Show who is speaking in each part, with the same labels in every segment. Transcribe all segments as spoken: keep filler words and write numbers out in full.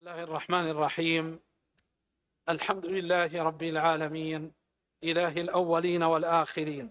Speaker 1: بسم الله الرحمن الرحيم. الحمد لله رب العالمين، إله الأولين والآخرين،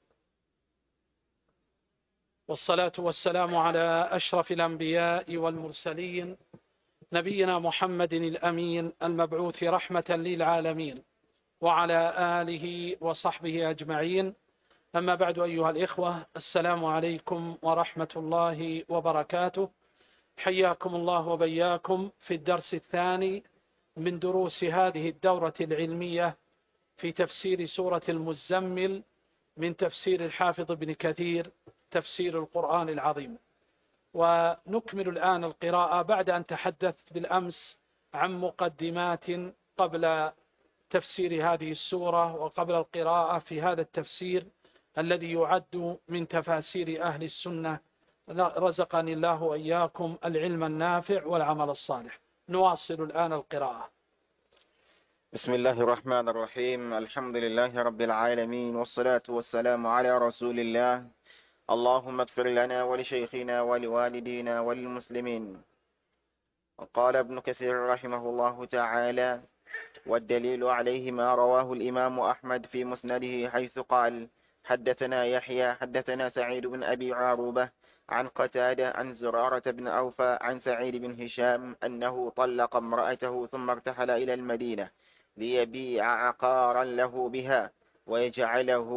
Speaker 1: والصلاة والسلام على أشرف الأنبياء والمرسلين، نبينا محمد الأمين المبعوث رحمة للعالمين، وعلى آله وصحبه أجمعين. أما بعد، أيها الإخوة، السلام عليكم ورحمة الله وبركاته. حياكم الله وبياكم في الدرس الثاني من دروس هذه الدورة العلمية في تفسير سورة المزمل من تفسير الحافظ ابن كثير، تفسير القرآن العظيم. ونكمل الآن القراءة بعد أن تحدثت بالأمس عن مقدمات قبل تفسير هذه السورة وقبل القراءة في هذا التفسير الذي يعد من تفاسير أهل السنة. رزقني الله وإياكم العلم النافع والعمل الصالح. نواصل الآن القراءة.
Speaker 2: بسم الله الرحمن الرحيم. الحمد لله رب العالمين، والصلاة والسلام على رسول الله. اللهم اغفر لنا ولشيخنا ولوالدينا وللمسلمين. قال ابن كثير رحمه الله تعالى: والدليل عليه ما رواه الإمام أحمد في مسنده، حيث قال: حدثنا يحيى حدثنا سعيد بن أبي عروبة عن قتادة عن زرارة بن أوفى عن سعيد بن هشام أنه طلق امرأته ثم ارتحل إلى المدينة ليبيع عقارا له بها ويجعله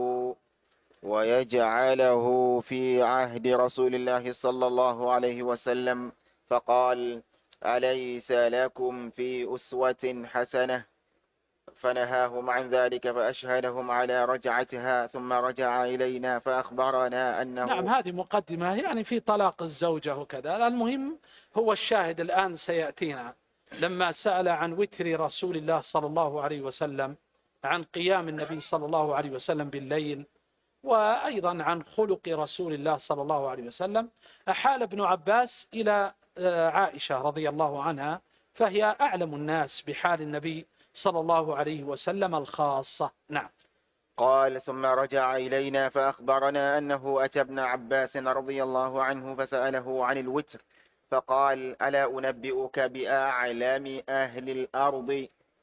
Speaker 2: ويجعله في عهد رسول الله صلى الله عليه وسلم، فقال: أليس لكم في أسوة حسنة؟ فنهاهم عن ذلك فأشهدهم على رجعتها، ثم رجع إلينا فأخبرنا أنه
Speaker 1: نعم، هذه مقدمة يعني في طلاق الزوجة وكذا. المهم هو الشاهد الآن سيأتينا لما سأل عن وتر رسول الله صلى الله عليه وسلم، عن قيام النبي صلى الله عليه وسلم بالليل، وأيضا عن خلق رسول الله صلى الله عليه وسلم. أحال ابن عباس إلى عائشة رضي الله عنها، فهي أعلم الناس بحال النبي صلى الله عليه وسلم الخاصة. نعم.
Speaker 2: قال: ثم رجع إلينا فأخبرنا أنه أتى ابن عباس رضي الله عنه فسأله عن الوتر، فقال: ألا أنبئك بأعلام أهل الأرض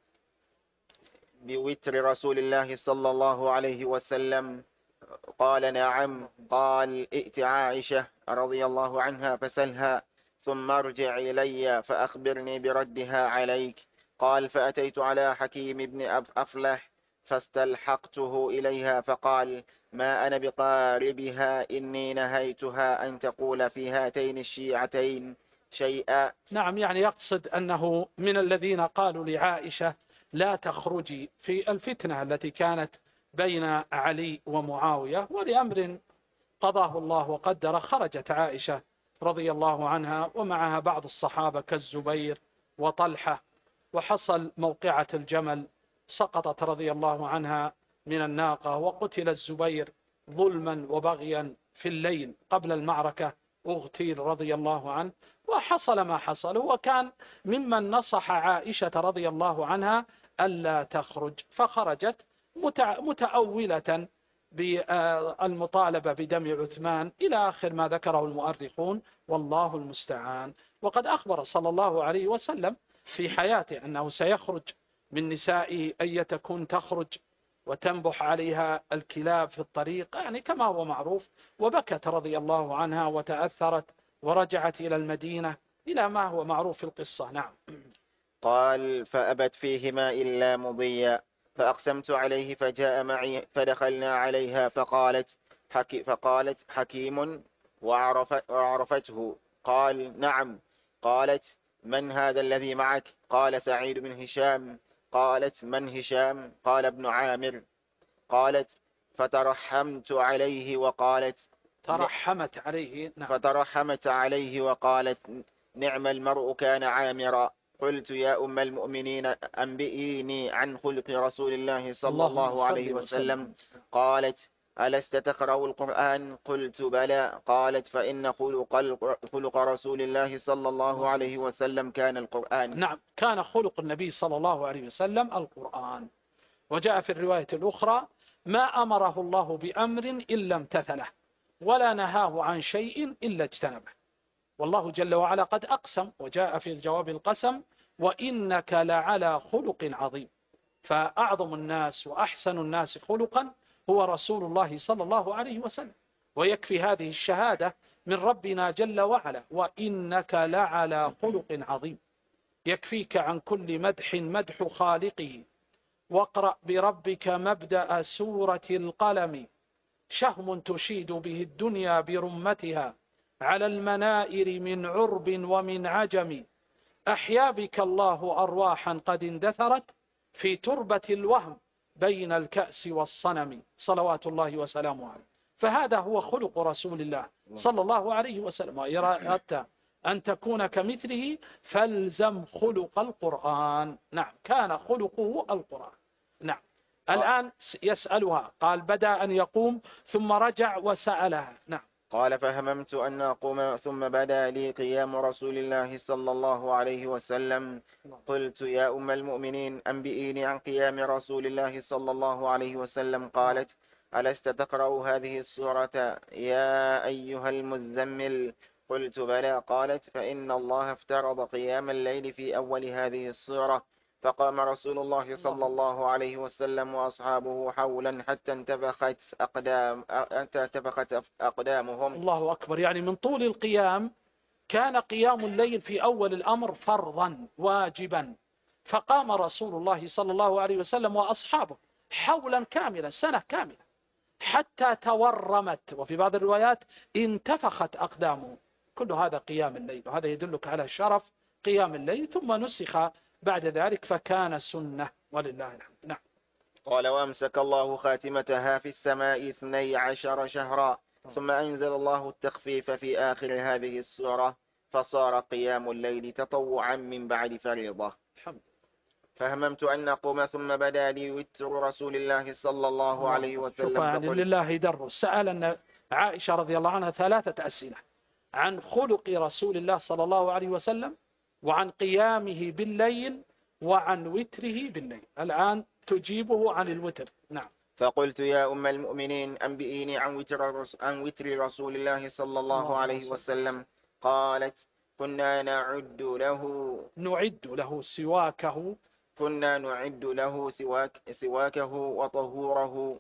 Speaker 2: بوتر رسول الله صلى الله عليه وسلم؟ قال: نعم. قال: ائت عائشة رضي الله عنها فسلها، ثم ارجع إلي فأخبرني بردها عليك. قال: فأتيت على حكيم بن أفلح فاستلحقته إليها، فقال: ما أنا بقاربها، إني نهيتها أن تقول في هاتين الشيعتين شيئا.
Speaker 1: نعم، يعني يقصد أنه من الذين قالوا لعائشة لا تخرجي في الفتنة التي كانت بين علي ومعاوية، ولأمر قضاه الله وقدر خرجت عائشة رضي الله عنها ومعها بعض الصحابة كالزبير وطلحة، وحصل موقعة الجمل، سقطت رضي الله عنها من الناقة، وقتل الزبير ظلما وبغيا في الليل قبل المعركة، اغتيل رضي الله عنه، وحصل ما حصل. هو كان ممن نصح عائشة رضي الله عنها ألا تخرج، فخرجت متأولة بالمطالبة بدم عثمان إلى آخر ما ذكره المؤرخون، والله المستعان. وقد أخبر صلى الله عليه وسلم في حياته أنه سيخرج من نساء أن تكون تخرج وتنبح عليها الكلاب في الطريق، يعني كما هو معروف. وبكت رضي الله عنها وتأثرت ورجعت إلى المدينة إلى ما هو معروف في القصة. نعم.
Speaker 2: قال: فأبت فيهما إلا مضيا، فأقسمت عليه فجاء معي، فدخلنا عليها فقالت حكي فقالت حكيم وعرف وعرفته. قال: نعم. قالت: من هذا الذي معك؟ قال: سعيد بن هشام. قالت: من هشام؟ قال: ابن عامر. قالت: فترحمت عليه وقالت
Speaker 1: ترحمت عليه. نعم.
Speaker 2: فترحمت عليه وقالت: نعم المرء كان عامرا. قلت: يا أم المؤمنين، أنبئيني عن خلق رسول الله صلى الله عليه وسلم. قالت: ألست تقرأ القرآن؟ قلت: بلى. قالت: فإن خلق, خلق رسول الله صلى الله عليه وسلم كان القرآن.
Speaker 1: نعم، كان خلق النبي صلى الله عليه وسلم القرآن. وجاء في الرواية الأخرى: ما أمره الله بأمر إلا امتثله، ولا نهاه عن شيء إلا اجتنبه. والله جل وعلا قد أقسم، وجاء في جواب القسم: وإنك لعلى خلق عظيم. فأعظم الناس وأحسن الناس خلقا هو رسول الله صلى الله عليه وسلم، ويكفي هذه الشهادة من ربنا جل وعلا: وإنك لعلى خلق عظيم. يكفيك عن كل مدح مدح خالقه. واقرأ بربك مبدأ سورة القلم، شهم تشيد به الدنيا برمتها، على المنائر من عرب ومن عجم. أحيا بك الله أرواحا قد اندثرت في تربة الوهم بين الكأس والصنم، صلوات الله وسلامه عليه. فهذا هو خلق رسول الله صلى الله عليه وسلم. وإذا أردت أن تكون كمثله فالزم خلق القرآن. نعم، كان خلقه القرآن. نعم. الآن يسألها، قال بدأ أن يقوم ثم رجع وسألها. نعم.
Speaker 2: قال: فهممت أن أقوم ثم بدا لي قيام رسول الله صلى الله عليه وسلم. قلت: يا أم المؤمنين أنبئيني عن قيام رسول الله صلى الله عليه وسلم. قالت: ألست تقرأ هذه السورة يا أيها المزمل؟ قلت: بلى. قالت: فإن الله افترض قيام الليل في أول هذه السورة، فقام رسول الله صلى الله عليه وسلم وأصحابه حولا حتى انتفخت أقدام انتفخت أقدامهم.
Speaker 1: الله أكبر. يعني من طول القيام كان قيام الليل في أول الأمر فرضا واجبا، فقام رسول الله صلى الله عليه وسلم وأصحابه حولا كاملا، سنة كاملة، حتى تورمت، وفي بعض الروايات انتفخت أقدامه. كل هذا قيام الليل، وهذا يدلك على شرف قيام الليل. ثم نسخ بعد ذلك فكان سنة، ولله الحمد. نعم.
Speaker 2: قال: وأمسك الله خاتمتها في السماء اثني عشر شهرا، ثم أنزل الله التخفيف في آخر هذه السورة، فصار قيام الليل تطوعا من بعد فريضة.
Speaker 1: الحمد.
Speaker 2: فهممت أن أقوم ثم بدا لي وتر رسول الله صلى الله عليه وسلم.
Speaker 1: شوف، يعني لله در. سأل أن عائشة رضي الله عنها ثلاثة أسئلة عن خلق رسول الله صلى الله عليه وسلم، وعن قيامه بالليل، وعن وتره بالليل. الآن تجيبه عن الوتر. نعم.
Speaker 2: فقلت: يا أم المؤمنين أنبئيني عن وتر, عن وتر رسول الله صلى الله, الله عليه وسلم. قالت: كنا نعد له
Speaker 1: نعد له سواكه
Speaker 2: كنا نعد له سواك سواكه وطهوره،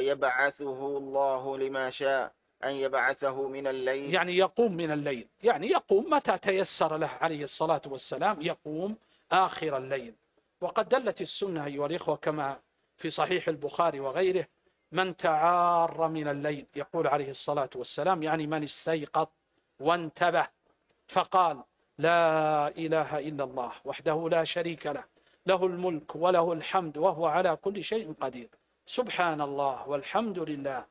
Speaker 2: فيبعثه الله لما شاء أن يبعثه من الليل.
Speaker 1: يعني يقوم من الليل، يعني يقوم متى تيسر له عليه الصلاة والسلام، يقوم آخر الليل. وقد دلت السنة أيها الإخوة كما في صحيح البخاري وغيره: من تعار من الليل، يقول عليه الصلاة والسلام، يعني من استيقظ وانتبه فقال: لا إله إلا الله وحده لا شريك له، له الملك وله الحمد وهو على كل شيء قدير، سبحان الله والحمد لله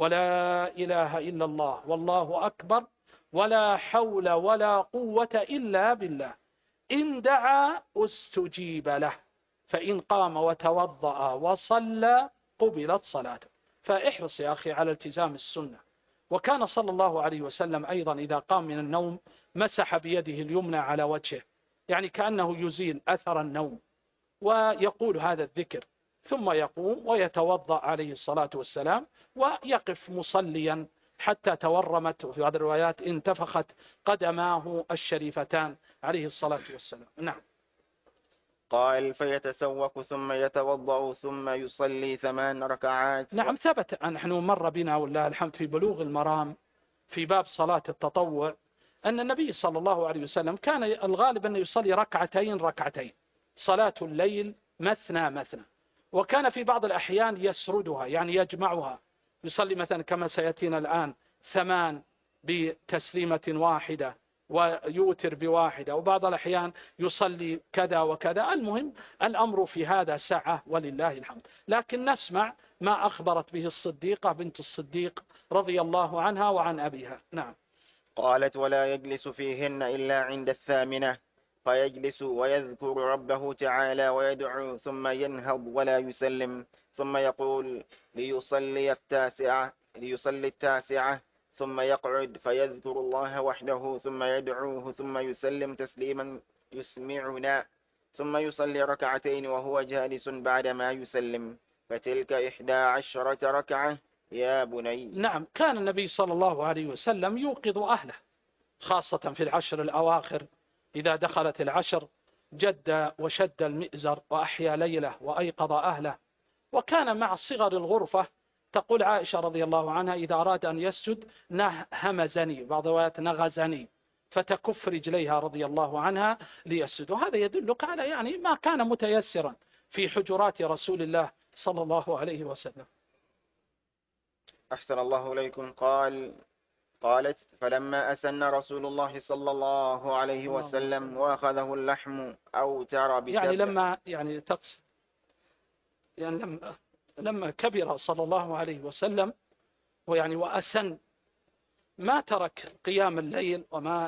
Speaker 1: ولا إله إلا الله والله أكبر، ولا حول ولا قوة إلا بالله، إن دعا استجيب له، فإن قام وتوضأ وصلى قبلت صلاته. فاحرص يا أخي على التزام السنة. وكان صلى الله عليه وسلم أيضا إذا قام من النوم مسح بيده اليمنى على وجهه، يعني كأنه يزيل أثر النوم، ويقول هذا الذكر، ثم يقوم ويتوضأ عليه الصلاة والسلام ويقف مصليا حتى تورمت، وفي بعض الروايات انتفخت قدماه الشريفتان عليه الصلاة والسلام. نعم.
Speaker 2: قال: فيتسوق ثم يتوضأ ثم يصلي ثمان ركعات.
Speaker 1: نعم، ثبت. نحن مر بنا والله الحمد في بلوغ المرام في باب صلاة التطوع أن النبي صلى الله عليه وسلم كان الغالب أن يصلي ركعتين ركعتين، صلاة الليل مثنى مثنى، وكان في بعض الأحيان يسردها، يعني يجمعها، يصلي مثلا كما سيأتينا الآن ثمان بتسليمة واحدة ويوتر بواحدة، وبعض الأحيان يصلي كذا وكذا. المهم الأمر في هذا سعة ولله الحمد. لكن نسمع ما أخبرت به الصديقة بنت الصديق رضي الله عنها وعن أبيها. نعم.
Speaker 2: قالت: ولا يجلس فيهن إلا عند الثامنة، فيجلس ويذكر ربه تعالى ويدعو، ثم ينهض ولا يسلم، ثم يقول: ليصلي التاسعة ليصلي التاسعة ثم يقعد فيذكر الله وحده، ثم يدعوه، ثم يسلم تسليما يسمعنا، ثم يصلي ركعتين وهو جالس بعدما يسلم، فتلك إحدى عشرة ركعة يا بني.
Speaker 1: نعم، كان النبي صلى الله عليه وسلم يوقظ أهله خاصة في العشر الأواخر إذا دخلت العشر، جد وشد المئزر وأحيا ليله وأيقظ أهله. وكان مع صغر الغرفة، تقول عائشة رضي الله عنها إذا أراد أن يسجد همزني، بعض الروايات نغزني، فتكف رجليها رضي الله عنها ليسجد. وهذا يدلك على يعني ما كان متيسرا في حجرات رسول الله صلى الله عليه وسلم.
Speaker 2: أحسن الله إليكم. قال قالت فلما أسن رسول الله صلى الله عليه وسلم وأخذه اللحم أوتر بسبع،
Speaker 1: يعني لما يعني تقصد يعني لما لما كبر صلى الله عليه وسلم ويعني وأسن، ما ترك قيام الليل وما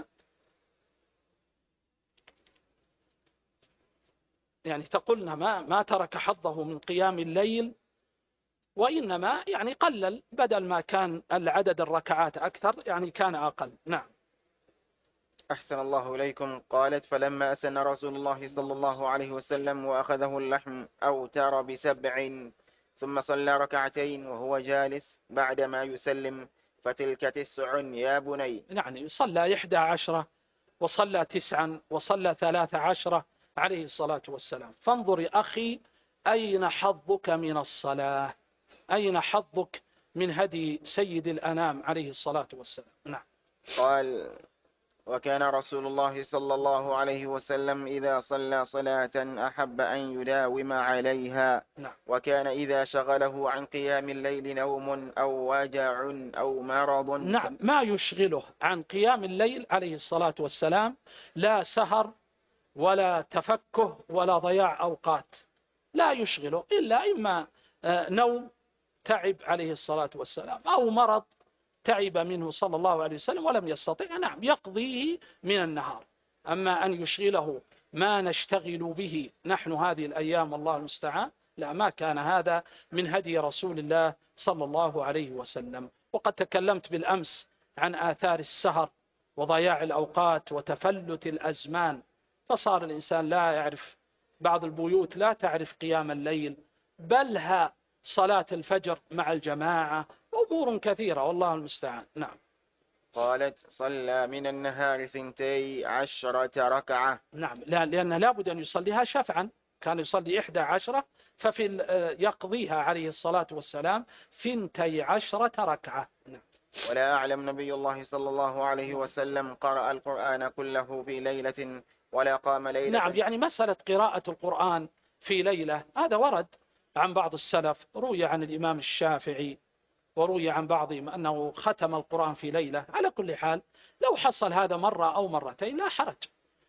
Speaker 1: يعني تقولنا ما ما ترك حظه من قيام الليل، وإنما يعني قلل، بدل ما كان العدد الركعات أكثر يعني كان أقل. نعم.
Speaker 2: أحسن الله إليكم. قالت فلما أسن رسول الله صلى الله عليه وسلم وأخذه اللحم أوتر بسبع، ثم صلى ركعتين وهو جالس بعدما يسلم، فتلك تسع يا بني.
Speaker 1: يعني صلى إحدى عشرة وصلى تسعا وصلى ثلاث عشرة عليه الصلاة والسلام. فانظر يا أخي أين حظك من الصلاة، أين حظك من هدي سيد الأنام عليه الصلاة والسلام. نعم.
Speaker 2: قال وكان رسول الله صلى الله عليه وسلم إذا صلى صلاة أحب أن يداوم عليها.
Speaker 1: نعم.
Speaker 2: وكان إذا شغله عن قيام الليل نوم أو وجع أو مرض.
Speaker 1: نعم، ما يشغله عن قيام الليل عليه الصلاة والسلام لا سهر ولا تفكه ولا ضياع أوقات، لا يشغله إلا إما نوم تعب عليه الصلاة والسلام، أو مرض تعب منه صلى الله عليه وسلم ولم يستطع، نعم يقضيه من النهار. أما أن يشغله ما نشتغل به نحن هذه الأيام والله المستعان، لا، ما كان هذا من هدي رسول الله صلى الله عليه وسلم. وقد تكلمت بالأمس عن آثار السهر وضياع الأوقات وتفلت الأزمان، فصار الإنسان لا يعرف، بعض البيوت لا تعرف قيام الليل، بلها صلاة الفجر مع الجماعة، أمور كثيرة والله المستعان. نعم.
Speaker 2: قالت صلى من النهار ثنتي عشرة ركعة.
Speaker 1: نعم، لأن لابد أن يصليها شفعا، كان يصلي إحدى عشرة، ففي يقضيها عليه الصلاة والسلام ثنتي عشرة ركعة. نعم.
Speaker 2: ولا أعلم نبي الله صلى الله عليه وسلم قرأ القرآن كله في ليلة ولا قام ليلة.
Speaker 1: نعم، يعني مسألة قراءة القرآن في ليلة هذا ورد عن بعض السلف، روي عن الإمام الشافعي وروي عن بعضهم أنه ختم القرآن في ليلة. على كل حال لو حصل هذا مرة أو مرتين لا حرج،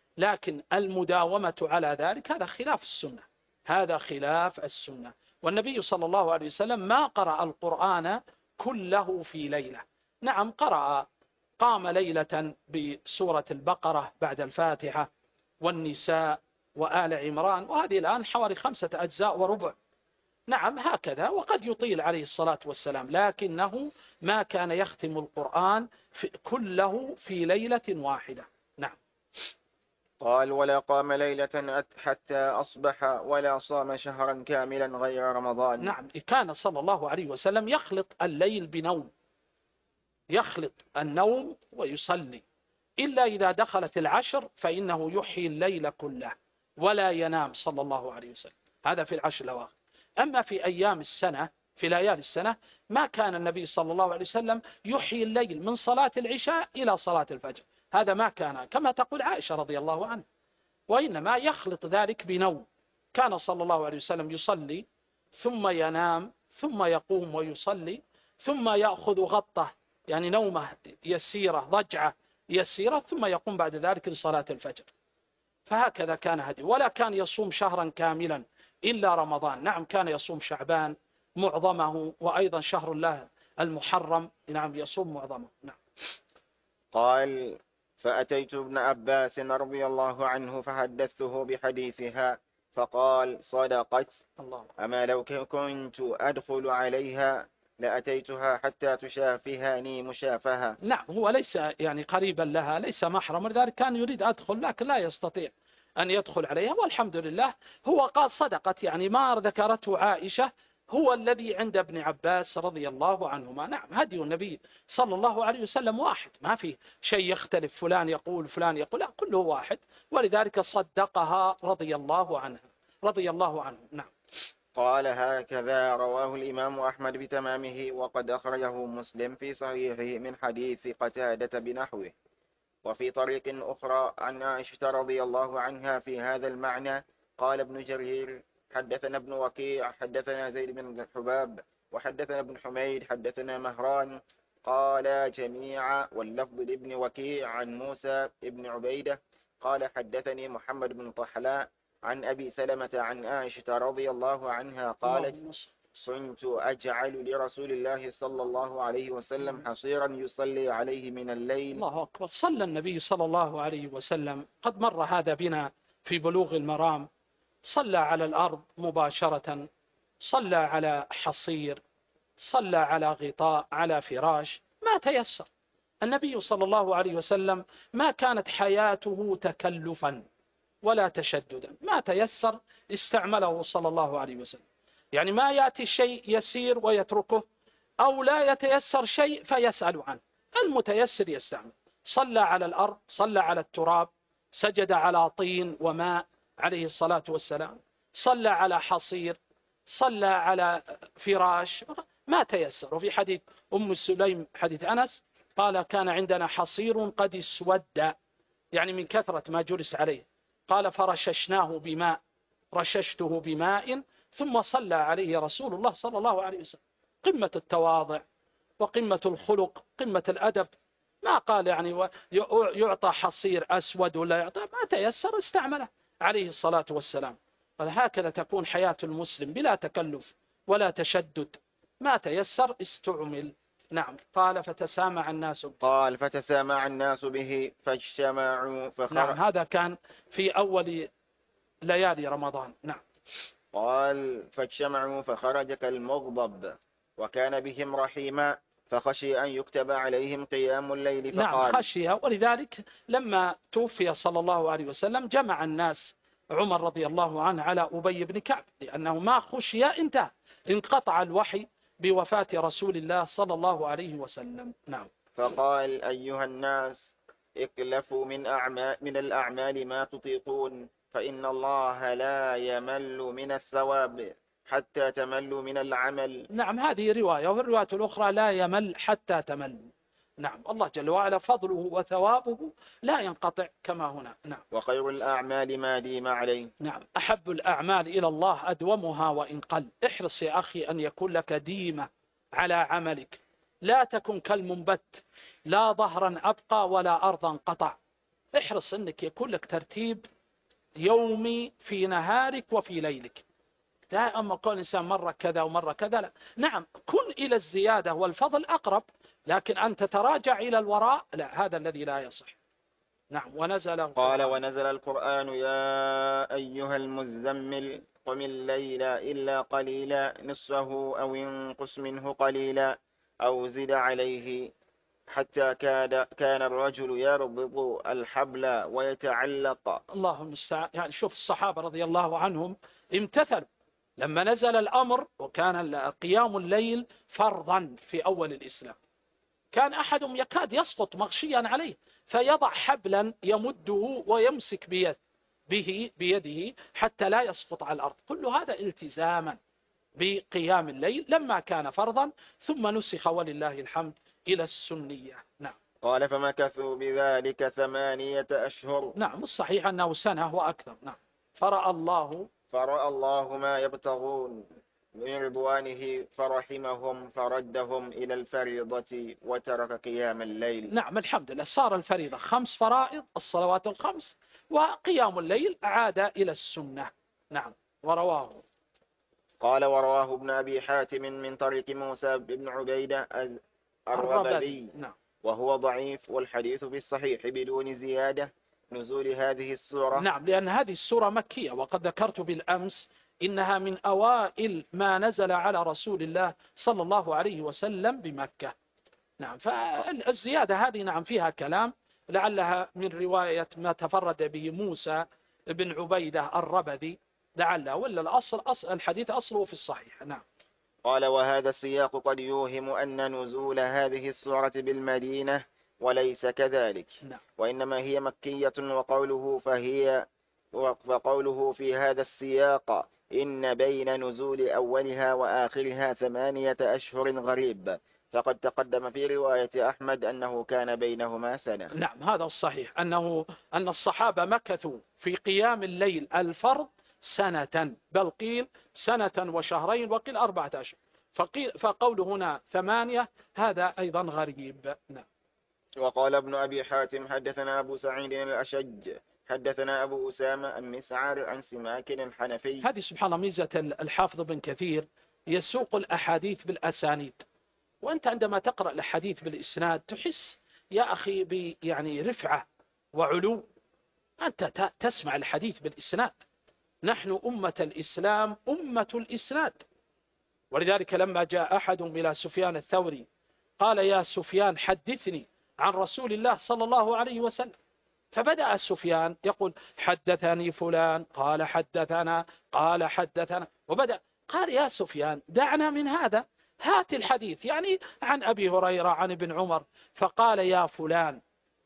Speaker 1: لكن المداومة على ذلك هذا خلاف السنة، هذا خلاف السنة. والنبي صلى الله عليه وسلم ما قرأ القرآن كله في ليلة. نعم قرأ، قام ليلة بسورة البقرة بعد الفاتحة والنساء وآل عمران، وهذه الآن حوالي خمسة أجزاء وربع. نعم هكذا، وقد يطيل عليه الصلاة والسلام، لكنه ما كان يختم القرآن في كله في ليلة واحدة. نعم.
Speaker 2: قال ولا قام ليلة حتى أصبح ولا صام شهرا كاملا غير رمضان.
Speaker 1: نعم، كان صلى الله عليه وسلم يخلط الليل بنوم، يخلط النوم ويصلي، إلا إذا دخلت العشر فإنه يحيي الليل كله ولا ينام صلى الله عليه وسلم، هذا في العشر الأواخر. أما في أيام السنة، في ليالي السنة، ما كان النبي صلى الله عليه وسلم يحيي الليل من صلاة العشاء إلى صلاة الفجر، هذا ما كان، كما تقول عائشة رضي الله عنها، وإنما يخلط ذلك بنوم. كان صلى الله عليه وسلم يصلي ثم ينام ثم يقوم ويصلي ثم يأخذ غطة، يعني نومة يسيرة، ضجعة يسيرة، ثم يقوم بعد ذلك لصلاة الفجر. فهكذا كان هدي. ولا كان يصوم شهرا كاملا إلا رمضان. نعم كان يصوم شعبان معظمه، وأيضا شهر الله المحرم نعم يصوم معظمه. نعم.
Speaker 2: قال فأتيت ابن عباس رضي الله عنه فحدثته بحديثها فقال صدقت.
Speaker 1: الله.
Speaker 2: أما لو كنت أدخل عليها لأتيتها حتى تشافهني مشافهة.
Speaker 1: نعم، هو ليس يعني قريبا لها، ليس محرم، لذلك كان يريد أدخل لكن لا يستطيع أن يدخل عليها، والحمد لله هو قال صدقت، يعني ما ذكرته عائشة هو الذي عند ابن عباس رضي الله عنهما. نعم هدي النبي صلى الله عليه وسلم واحد، ما في شيء يختلف، فلان يقول فلان يقول، لا كله واحد، ولذلك صدقها رضي الله عنها رضي الله عنه. نعم.
Speaker 2: قال هكذا رواه الإمام أحمد بتمامه، وقد أخرجه مسلم في صحيحه من حديث قتادة بنحوه. وفي طريق أخرى عن عائشة رضي الله عنها في هذا المعنى. قال ابن جرير حدثنا ابن وكيع حدثنا زيد بن الحباب وحدثنا ابن حميد حدثنا مهران قال جميعا، واللفظ لابن وكيع عن موسى ابن عبيدة قال حدثني محمد بن طحلاء عن أبي سلمة عن عائشة رضي الله عنها قالت كنت أجعل لرسول الله صلى الله عليه وسلم حصيرا يصلي عليه من الليل.
Speaker 1: الله أكبر. صلى النبي صلى الله عليه وسلم، قد مر هذا بنا في بلوغ المرام، صلى على الأرض مباشرة، صلى على حصير، صلى على غطاء، على فراش، ما تيسر. النبي صلى الله عليه وسلم ما كانت حياته تكلفا ولا تشددا، ما تيسر استعمله صلى الله عليه وسلم. يعني ما يأتي الشيء يسير ويتركه، أو لا يتيسر شيء فيسأل عنه، المتيسر يستعمل. صلى على الأرض، صلى على التراب، سجد على طين وماء عليه الصلاة والسلام، صلى على حصير، صلى على فراش، ما تيسر. وفي حديث أم سليم حديث أنس قال كان عندنا حصير قد اسود، يعني من كثرة ما جلس عليه، قال فرششناه بماء، رششته بماء ثم صلى عليه رسول الله صلى الله عليه وسلم. قمة التواضع وقمة الخلق، قمة الأدب. ما قال يعني يعطى حصير أسود ولا يعطى، ما تيسر استعمله عليه الصلاة والسلام. هكذا تكون حياة المسلم بلا تكلف ولا تشدد، ما تيسر استعمل. نعم. قال فتسامع الناس به.
Speaker 2: قال فتسامع الناس به فاجتمعوا فخرج.
Speaker 1: نعم هذا كان في أول ليالي رمضان. نعم.
Speaker 2: قال فاجتمعوا فخرج كالمغضب وكان بهم رحيما فخشي أن يكتب عليهم قيام الليل فقال.
Speaker 1: نعم خشي، ولذلك لما توفي صلى الله عليه وسلم جمع الناس عمر رضي الله عنه على أبي بن كعب، لأنه ما خشي انتهى، انقطع الوحي بوفاة رسول الله صلى الله عليه وسلم. نعم.
Speaker 2: فقال أيها الناس اكلفوا من, أعمال من الأعمال ما تطيقون، فإن الله لا يمل من الثواب حتى تملوا من العمل.
Speaker 1: نعم هذه رواية، وفي الرواية الأخرى لا يمل حتى تمل. نعم الله جل وعلا فضله وثوابه لا ينقطع كما هنا. نعم.
Speaker 2: وخير الأعمال ما ديم عليه.
Speaker 1: نعم أحب الأعمال إلى الله أدومها وإن قل. احرص يا أخي أن يكون لك ديمة على عملك، لا تكن كالمنبت، لا ظهرا أبقى ولا أرضا قطع. احرص أنك يكون لك ترتيب يومي في نهارك وفي ليلك. لا أما قول إنسان مرة كذا ومرة كذا، لا. نعم كن إلى الزيادة والفضل أقرب، لكن أن تتراجع إلى الوراء لا، هذا الذي لا يصح. نعم. ونزل
Speaker 2: قال ونزل القرآن يا أيها المزمل قم الليل إلا قليلا نصفه أو انقص منه قليلا أو زد عليه حتى كاد كان الرجل يربط الحبل ويتعلق.
Speaker 1: الله المستعان. يعني شوف الصحابة رضي الله عنهم امتثلوا لما نزل الأمر، وكان قيام الليل فرضا في أول الإسلام. كان أحدهم يكاد يسقط مغشيا عليه فيضع حبلا يمده ويمسك بيد به بيده حتى لا يسقط على الأرض. كل هذا التزاما بقيام الليل لما كان فرضا، ثم نسخ ولله الحمد إلى السنية. نعم.
Speaker 2: قال فمكثوا بذلك ثمانية أشهر.
Speaker 1: نعم الصحيح أنه سنة وأكثر. نعم. فرأى الله
Speaker 2: فرأى الله ما يبتغون من رضوانه فرحمهم فردهم إلى الفريضة وترك قيام الليل.
Speaker 1: نعم الحمد لله، صار الفريضة خمس فرائض الصلوات الخمس، وقيام الليل عاد إلى السنة. نعم. ورواه
Speaker 2: قال ورواه ابن أبي حاتم من طريق موسى بن عبيدة الربذي.
Speaker 1: نعم.
Speaker 2: وهو ضعيف والحديث في الصحيح بدون زيادة نزول هذه السورة.
Speaker 1: نعم لأن هذه السورة مكية، وقد ذكرت بالأمس إنها من أوائل ما نزل على رسول الله صلى الله عليه وسلم بمكة. نعم. فالزيادة هذه نعم فيها كلام، لعلها من رواية ما تفرد به موسى بن عبيدة الربذي لعلها، ولا الأصل أصل الحديث أصله في الصحيح. نعم.
Speaker 2: قال وهذا السياق قد يوهم أن نزول هذه السورة بالمدينة وليس كذلك،
Speaker 1: نعم.
Speaker 2: وإنما هي مكية، وقوله فهي وقوله في هذا السياق إن بين نزول أولها وآخرها ثمانية أشهر غريب، فقد تقدم في رواية أحمد أنه كان بينهما سنة.
Speaker 1: نعم هذا الصحيح، أنه أن الصحابة مكثوا في قيام الليل الفرض سنة، بل قيل سنة وشهرين، وقيل أربعة أشهر، فقيل فقول هنا ثمانية هذا أيضا غريب. نعم.
Speaker 2: وقال ابن أبي حاتم حدثنا أبو سعيد الأشج حدثنا أبو أسامة المسعر عن سماك الحنفي.
Speaker 1: هذه سبحان الله ميزة الحافظ بن كثير، يسوق الأحاديث بالأسانيد، وأنت عندما تقرأ الحديث بالإسناد تحس يا أخي ب يعني رفعة وعلو، أنت تسمع الحديث بالإسناد. نحن أمة الإسلام أمة الإسناد، ولذلك لما جاء أحد إلى سفيان الثوري قال يا سفيان حدثني عن رسول الله صلى الله عليه وسلم، فبدأ سفيان يقول حدثني فلان قال حدثنا قال حدثنا، وبدأ قال يا سفيان دعنا من هذا، هات الحديث يعني عن أبي هريرة عن ابن عمر، فقال يا فلان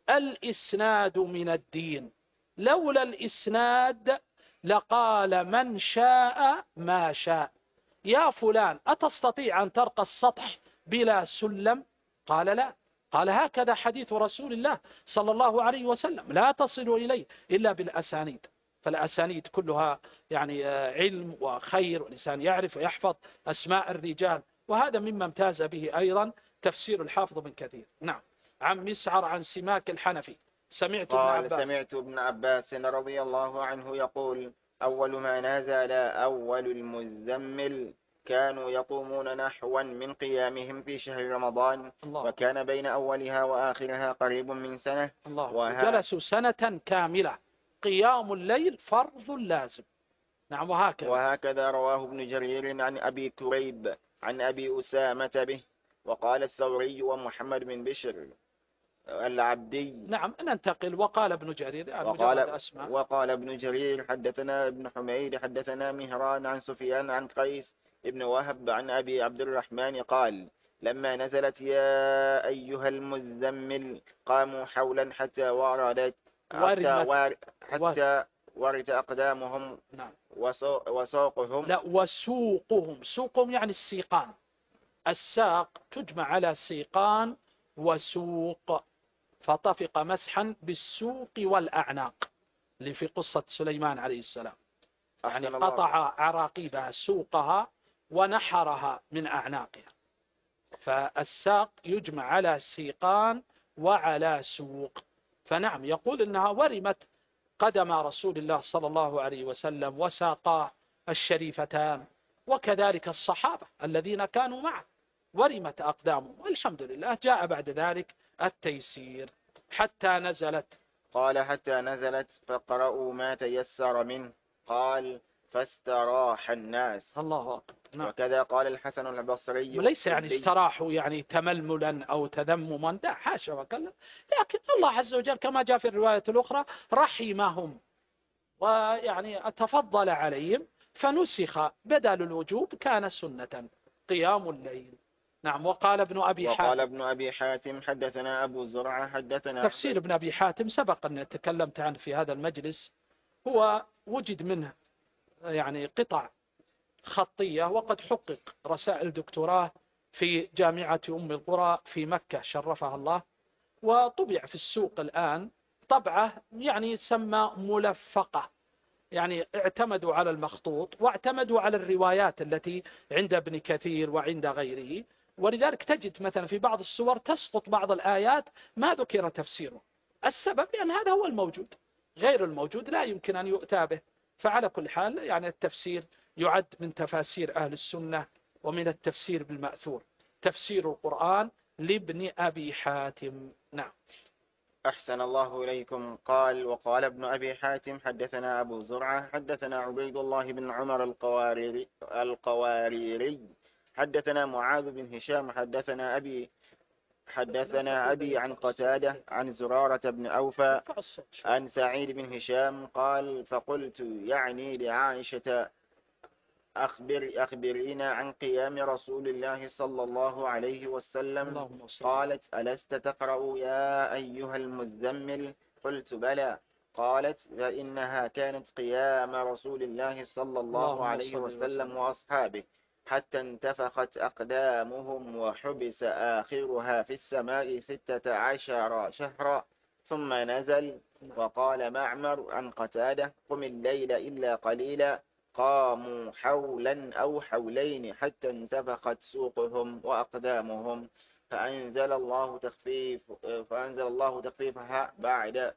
Speaker 1: الإسناد من الدين، لولا الإسناد لقال من شاء ما شاء. يا فلان أتستطيع أن ترقى السطح بلا سلم؟ قال لا. قال هكذا حديث رسول الله صلى الله عليه وسلم، لا تصل إليه إلا بالأسانيد، فالأسانيد كلها يعني علم وخير، والإنسان يعرف ويحفظ أسماء الرجال، وهذا مما امتاز به أيضا تفسير الحافظ بن كثير. نعم. عن مسعر عن سماك الحنفي سمعت ابن
Speaker 2: قال
Speaker 1: عباس
Speaker 2: سمعت ابن عباس رضي الله عنه يقول أول ما نزل أول المزمل كانوا يقومون نحوا من قيامهم في شهر رمضان،
Speaker 1: الله.
Speaker 2: وكان بين أولها وآخرها قريب من سنة.
Speaker 1: الله.
Speaker 2: وها...
Speaker 1: جلسوا سنة كاملة، قيام الليل فرض لازم. نعم. وهكذا
Speaker 2: وهكذا رواه ابن جرير عن أبي كريب عن أبي أسامة به. وقال الثوري ومحمد بن بشر العبدي.
Speaker 1: نعم ننتقل. وقال ابن جرير يعني
Speaker 2: وقال,
Speaker 1: أسماء.
Speaker 2: وقال ابن جرير حدثنا ابن حميد حدثنا مهران عن سفيان عن قيس ابن وهب عن أبي عبد الرحمن قال لما نزلت يا أيها المزمل قاموا حولا حتى وردت حتى, ور حتى ورت أقدامهم.
Speaker 1: نعم.
Speaker 2: وسوقهم.
Speaker 1: لا وسوقهم، سوقهم يعني السيقان، الساق تجمع على سيقان وسوق، فطفق مسحا بالسوق والأعناق اللي في قصة سليمان عليه السلام، يعني قطع عراقيبها سوقها ونحرها من أعناقها، فالساق يجمع على سيقان وعلى سوق. فنعم يقول إنها ورمت قدم رسول الله صلى الله عليه وسلم وساقاه الشريفتان، وكذلك الصحابة الذين كانوا معه ورمت أقدامهم، والحمد لله جاء بعد ذلك التيسير حتى نزلت.
Speaker 2: قال حتى نزلت فقرأوا ما تيسر منه، قال فاستراح الناس.
Speaker 1: الله أكبر. نعم.
Speaker 2: وكذا قال الحسن البصري.
Speaker 1: ليس يعني استراحوا يعني تململا أو تذمما، لا حاشا وكلا، لكن الله عز وجل كما جاء في الرواية الأخرى رحمهم، ويعني تفضل عليهم فنسخ بدل الوجوب كان سنة قيام الليل. نعم. وقال ابن أبي حاتم
Speaker 2: وقال ابن أبي حاتم حدثنا أبو زرعة حدثنا
Speaker 1: تفسير ابن أبي حاتم سبق أن تكلمت عنه في هذا المجلس، هو وجد منه يعني قطع خطية، وقد حقق رسائل دكتوراه في جامعة أم القرى في مكة شرفها الله، وطبع في السوق الآن طبعة يعني سمى ملفقة، يعني اعتمدوا على المخطوط واعتمدوا على الروايات التي عند ابن كثير وعند غيره، ولذلك تجد مثلا في بعض السور تسقط بعض الآيات ما ذكر تفسيره، السبب لأن هذا هو الموجود، غير الموجود لا يمكن أن يؤتى به. فعلى كل حال يعني التفسير يعد من تفاسير أهل السنة ومن التفسير بالمأثور، تفسير القرآن لابن أبي حاتم. نعم.
Speaker 2: أحسن الله إليكم. قال وقال ابن أبي حاتم حدثنا أبو زرعة حدثنا عبيد الله بن عمر القواريري, القواريري حدثنا معاذ بن هشام حدثنا أبي حدثنا أبي عن قتادة عن زرارة بن أوفى عن سعيد بن هشام قال فقلت يعني لعائشة أخبر أخبرينا عن قيام رسول الله صلى الله عليه وسلم. قالت ألست تقرأ يا أيها المزمل؟ قلت بلى. قالت فإنها كانت قيام رسول الله صلى الله عليه وسلم وأصحابه حتى انتفخت أقدامهم وحبس آخرها في السماء ستة عشر شهرا ثم نزل. وقال معمر عن قتادة قم الليل إلا قليلا. قاموا حولا أو حولين حتى انتفخت سوقهم وأقدامهم فأنزل الله تخفيف فأنزل الله تخفيفها بعد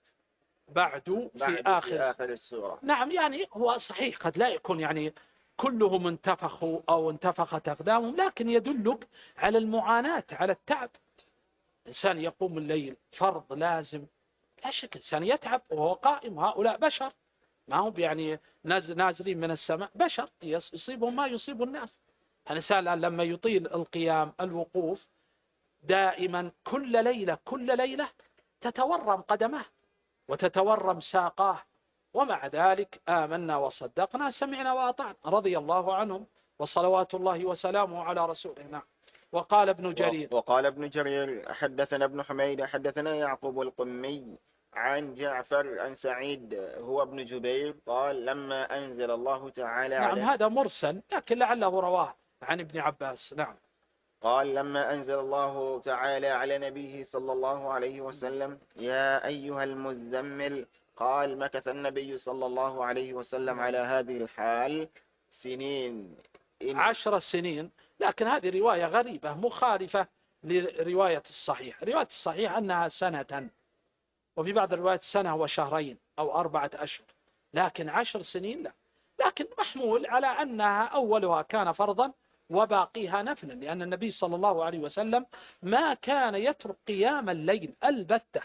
Speaker 1: بعد في آخر,
Speaker 2: في آخر السورة.
Speaker 1: نعم، يعني هو صحيح قد لا يكون يعني كلهم انتفخوا أو انتفخت أقدامهم، لكن يدلك على المعاناة، على التعب. إنسان يقوم الليل فرض لازم، لا شك إنسان يتعب وهو قائم. هؤلاء بشر، ما هم يعني نازلين من السماء، بشر يصيبهم ما يصيب الناس. الإنسان لما يطيل القيام الوقوف دائما كل ليلة كل ليلة تتورم قدمه وتتورم ساقاه، ومع ذلك آمنا وصدقنا سمعنا وأطعنا رضي الله عنهم وصلوات الله وسلامه على رسوله. نعم. وقال ابن جرير
Speaker 2: وقال ابن جرير حدثنا ابن حميد حدثنا يعقوب القمي عن جعفر عن سعيد هو ابن جبير قال لما أنزل الله تعالى
Speaker 1: نعم
Speaker 2: على
Speaker 1: هذا مرسل لكن لعله رواه عن ابن عباس. نعم.
Speaker 2: قال لما أنزل الله تعالى على نبيه صلى الله عليه وسلم يا أيها المزمل قال مكث النبي صلى الله عليه وسلم على هذه الحال سنين
Speaker 1: إن عشر سنين، لكن هذه رواية غريبة مخالفة لرواية الصحيح. رواية الصحيح أنها سنة، وفي بعض الروايات سنة وشهرين أو أربعة أشهر، لكن عشر سنين لا. لكن محمول على أنها أولها كان فرضا وباقيها نفلا، لأن النبي صلى الله عليه وسلم ما كان يترك قيام الليل البتة،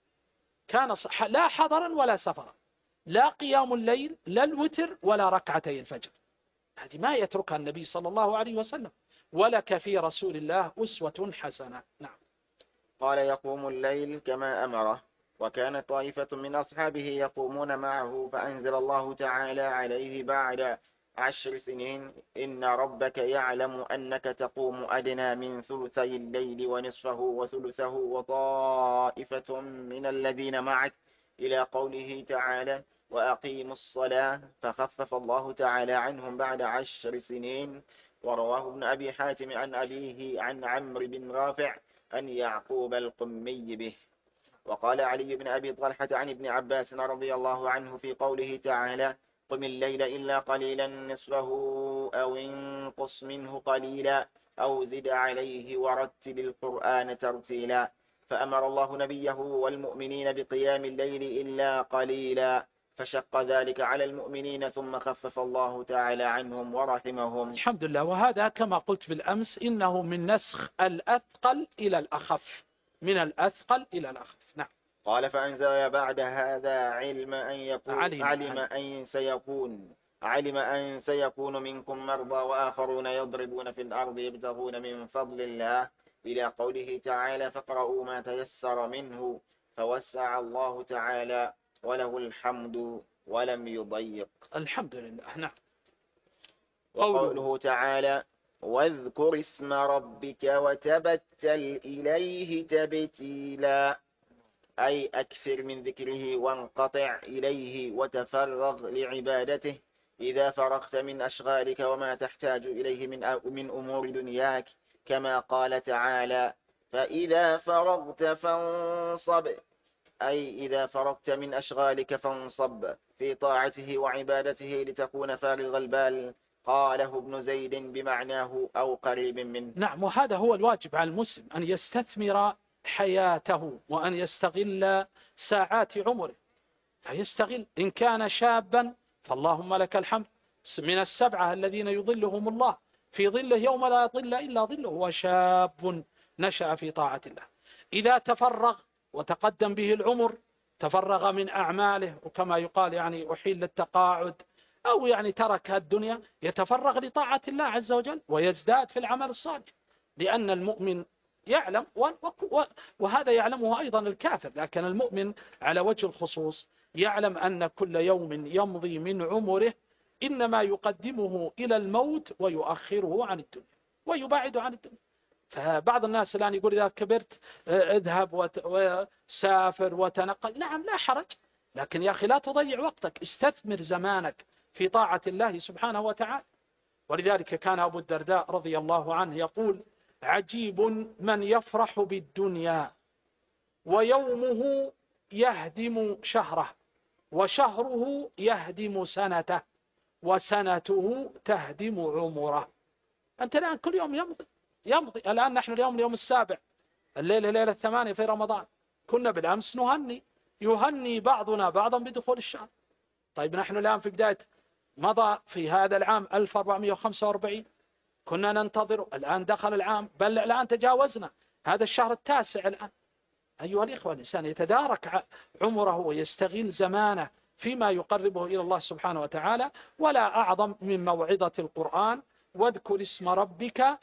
Speaker 1: كان لا حضرا ولا سفرا، لا قيام الليل لا الوتر ولا ركعتي الفجر، هذه ما يتركها النبي صلى الله عليه وسلم. ولك في رسول الله أسوة حسنة. نعم.
Speaker 2: قال يقوم الليل كما أمره، وكان طائفة من أصحابه يقومون معه فأنزل الله تعالى عليه بعد عشر سنين إن ربك يعلم أنك تقوم أدنى من ثلثي الليل ونصفه وثلثه وطائفة من الذين معك إلى قوله تعالى وأقيموا الصلاة فخفف الله تعالى عنهم بعد عشر سنين. ورواه ابن أبي حاتم عن أبيه عن عمرو بن رافع أن يعقوب القمي به. وقال علي بن أبي طلحة عن ابن عباس رضي الله عنه في قوله تعالى قم الليل إلا قليلا نصفه أو انقص منه قليلا أو زد عليه ورتل القرآن ترتيلا. فأمر الله نبيه والمؤمنين بقيام الليل إلا قليلا فشق ذلك على المؤمنين ثم خفف الله تعالى عنهم ورحمهم.
Speaker 1: الحمد لله. وهذا كما قلت بالأمس إنه من نسخ الأثقل إلى الأخف، من الأثقل إلى الأخف. نعم.
Speaker 2: قال فأنزل بعد هذا علم أن يكون
Speaker 1: علم,
Speaker 2: علم أن سيكون علم أن سيكون منكم مرضى وآخرون يضربون في الأرض يبتغون من فضل الله إلى قوله تعالى فاقرؤوا ما تيسر منه فوسع الله تعالى وله الحمد ولم يضيق.
Speaker 1: الحمد لله. نعم.
Speaker 2: وقوله تعالى واذكر اسم ربك وتبتل إليه تبتيلا أي أكثر من ذكره وانقطع إليه وتفرغ لعبادته إذا فرغت من أشغالك وما تحتاج إليه من من أمور دنياك كما قال تعالى فإذا فرغت فانصب أي إذا فرغت من أشغالك فانصب في طاعته وعبادته لتكون فارغ البال. قاله ابن زيد بمعناه أو قريب منه.
Speaker 1: نعم. وهذا هو الواجب على المسلم أن يستثمر حياته وأن يستغل ساعات عمره، فيستغل إن كان شابا فاللهم لك الحمد من السبعة الذين يظلهم الله في ظله يوم لا يظل إلا ظله وشاب نشأ في طاعة الله. إذا تفرغ وتقدم به العمر تفرغ من أعماله وكما يقال يعني أحيل التقاعد أو يعني ترك الدنيا يتفرغ لطاعة الله عز وجل ويزداد في العمل الصالح، لأن المؤمن يعلم وهذا يعلمه أيضا الكافر، لكن المؤمن على وجه الخصوص يعلم أن كل يوم يمضي من عمره إنما يقدمه إلى الموت ويؤخره عن الدنيا ويبعد عن الدنيا. فبعض الناس الآن يقول إذا كبرت اذهب وسافر وتنقل، نعم لا حرج، لكن يا أخي لا تضيع وقتك، استثمر زمانك في طاعة الله سبحانه وتعالى. ولذلك كان أبو الدرداء رضي الله عنه يقول: عجيب من يفرح بالدنيا ويومه يهدم شهره، وشهره يهدم سنته، وسنته تهدم عمره. أنت الآن كل يوم يمضي يمضي الآن نحن اليوم اليوم السابع، الليلة ليلة الثمانية في رمضان، كنا بالأمس نهني يهني بعضنا بعضا بدخول الشهر. طيب نحن الآن في بداية مضى في هذا العام ألف وأربعمائة وخمسة وأربعين، كنا ننتظر، الآن دخل العام، بل الآن تجاوزنا هذا الشهر التاسع الآن. أيها الإخوة، الإنسان يتدارك عمره ويستغل زمانه فيما يقربه إلى الله سبحانه وتعالى. ولا أعظم من موعظة القرآن: واذكر اسم ربك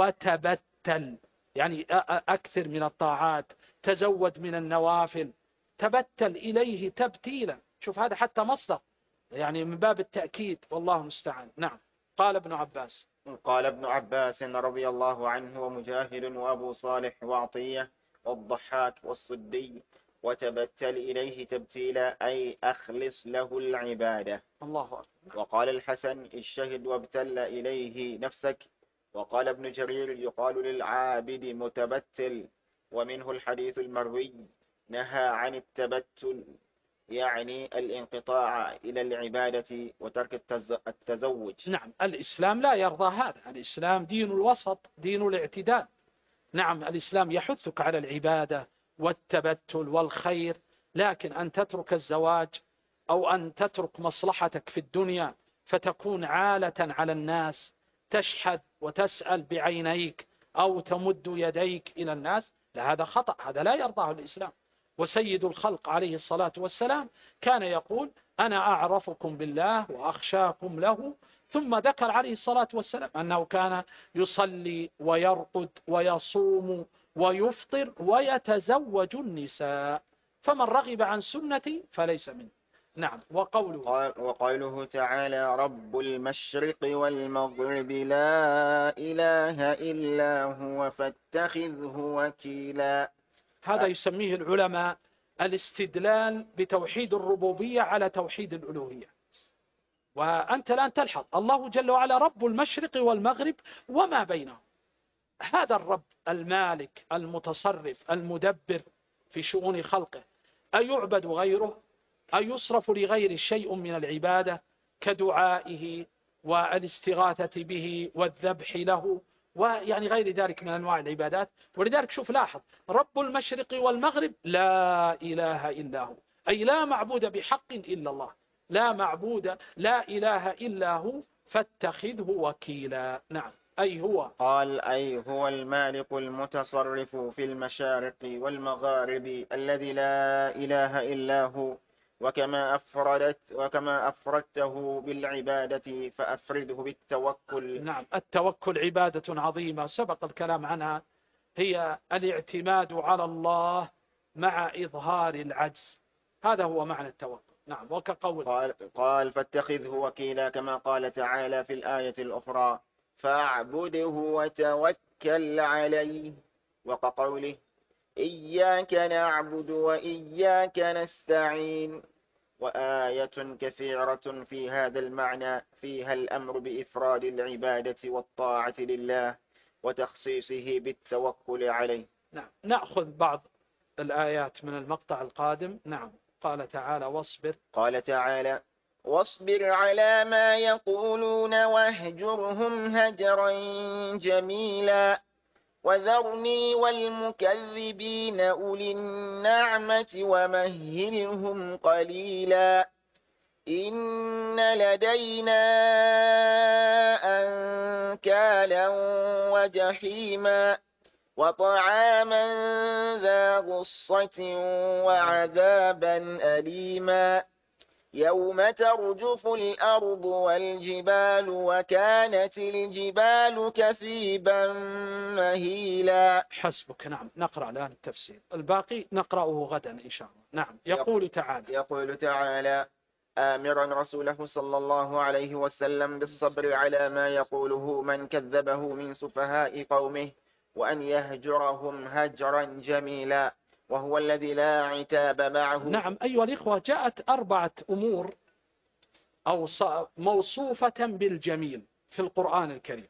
Speaker 1: وتبتل، يعني أكثر من الطاعات، تزود من النوافل، تبتل إليه تبتيلا. شوف هذا حتى مصدر يعني من باب التأكيد، والله المستعان. نعم. قال ابن عباس
Speaker 2: قال ابن عباس رضي الله عنه ومجاهد وأبو صالح وعطية والضحاك والصدي: وتبتل إليه تبتيلا، أي أخلص له العبادة.
Speaker 1: الله أكبر.
Speaker 2: وقال الحسن: اجتهد وابتل إليه نفسك. وقال ابن جرير: يقال للعابد متبتل. ومنه الحديث المروي: نهى عن التبتل، يعني الانقطاع إلى العبادة وترك التزوج.
Speaker 1: نعم، الإسلام لا يرضى هذا، الإسلام دين الوسط، دين الاعتدال. نعم، الإسلام يحثك على العبادة والتبتل والخير، لكن أن تترك الزواج أو أن تترك مصلحتك في الدنيا فتكون عالة على الناس، تشحذ وتسأل بعينيك أو تمد يديك إلى الناس، لا، هذا خطأ، هذا لا يرضاه الإسلام. وسيد الخلق عليه الصلاة والسلام كان يقول: أنا أعرفكم بالله وأخشاكم له. ثم ذكر عليه الصلاة والسلام أنه كان يصلي ويرقد ويصوم ويفطر ويتزوج النساء، فمن رغب عن سنتي فليس مني. نعم. وقوله
Speaker 2: وقوله تعالى: رب المشرق والمغرب لا إله إلا هو فاتخذه وكيلا.
Speaker 1: هذا يسميه العلماء الاستدلال بتوحيد الربوبية على توحيد الألوهية. وأنت الآن تلحظ الله جل وعلا رب المشرق والمغرب وما بينهم، هذا الرب المالك المتصرف المدبر في شؤون خلقه، أيعبد غيره؟ أيصرف لغير شيء من العبادة كدعائه والاستغاثة به والذبح له ويعني غير ذلك من أنواع العبادات؟ ولذلك شوف لاحظ: رب المشرق والمغرب لا إله إلا هو، أي لا معبود بحق إلا الله، لا معبود لا إله إلا هو فاتخذه وكيلا. نعم. أي هو
Speaker 2: قال: أي هو المالك المتصرف في المشارق والمغارب الذي لا إله إلا هو. وكما أفردت وكما أفردته بالعبادة فأفرده بالتوكل.
Speaker 1: نعم، التوكل عبادة عظيمة سبق الكلام عنها، هي الاعتماد على الله مع إظهار العجز، هذا هو معنى التوكل. نعم. وكقول
Speaker 2: قال, قال فاتخذه وكيلا، كما قال تعالى في الآية الأخرى: فاعبده وتوكل عليه. وكقوله: إياك نعبد وإياك نستعين. وآية كثيرة في هذا المعنى فيها الأمر بإفراد العبادة والطاعة لله وتخصيصه بالتوكل عليه.
Speaker 1: نعم. نأخذ بعض الآيات من المقطع القادم. نعم. قال تعالى: واصبر
Speaker 2: قال تعالى: واصبر على ما يقولون واهجرهم هجرا جميلا وذرني والمكذبين أولي النعمة ومهلهم قليلا إن لدينا أنكالا وجحيما وطعاما ذا غصة وعذابا أليما يوم ترجف الأرض والجبال وكانت الجبال كثيبا مهيلا.
Speaker 1: حسبك. نعم. نقرأ الآن التفسير، الباقي نقرأه غدا إن شاء الله. نعم. يقول تعالى
Speaker 2: يقول تعالى: آمرا رسوله صلى الله عليه وسلم بالصبر على ما يقوله من كذبه من سفهاء قومه، وأن يهجرهم هجرا جميلا، وهو الذي لا عتاب معه.
Speaker 1: نعم أيها الإخوة، جاءت أربعة أمور أو موصوفة بالجميل في القرآن الكريم،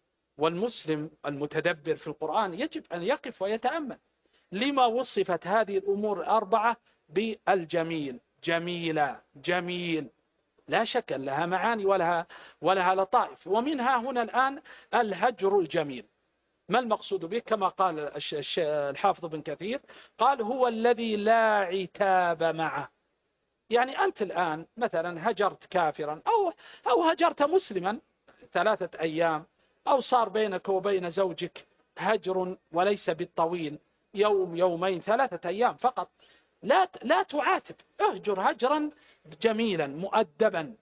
Speaker 1: والمسلم المتدبر في القرآن يجب أن يقف ويتأمل لما وصفت هذه الأمور الأربعة بالجميل. جميلة، جميل، لا شك أن لها معاني ولها, ولها لطائف، ومنها هنا الآن الهجر الجميل. ما المقصود به؟ كما قال الحافظ بن كثير، قال هو الذي لا عتاب معه. يعني أنت الآن مثلا هجرت كافرا أو, أو هجرت مسلما ثلاثة أيام، أو صار بينك وبين زوجك هجر وليس بالطويل، يوم يومين ثلاثة أيام فقط، لا لا تعاتب، اهجر هجرا جميلا مؤدبا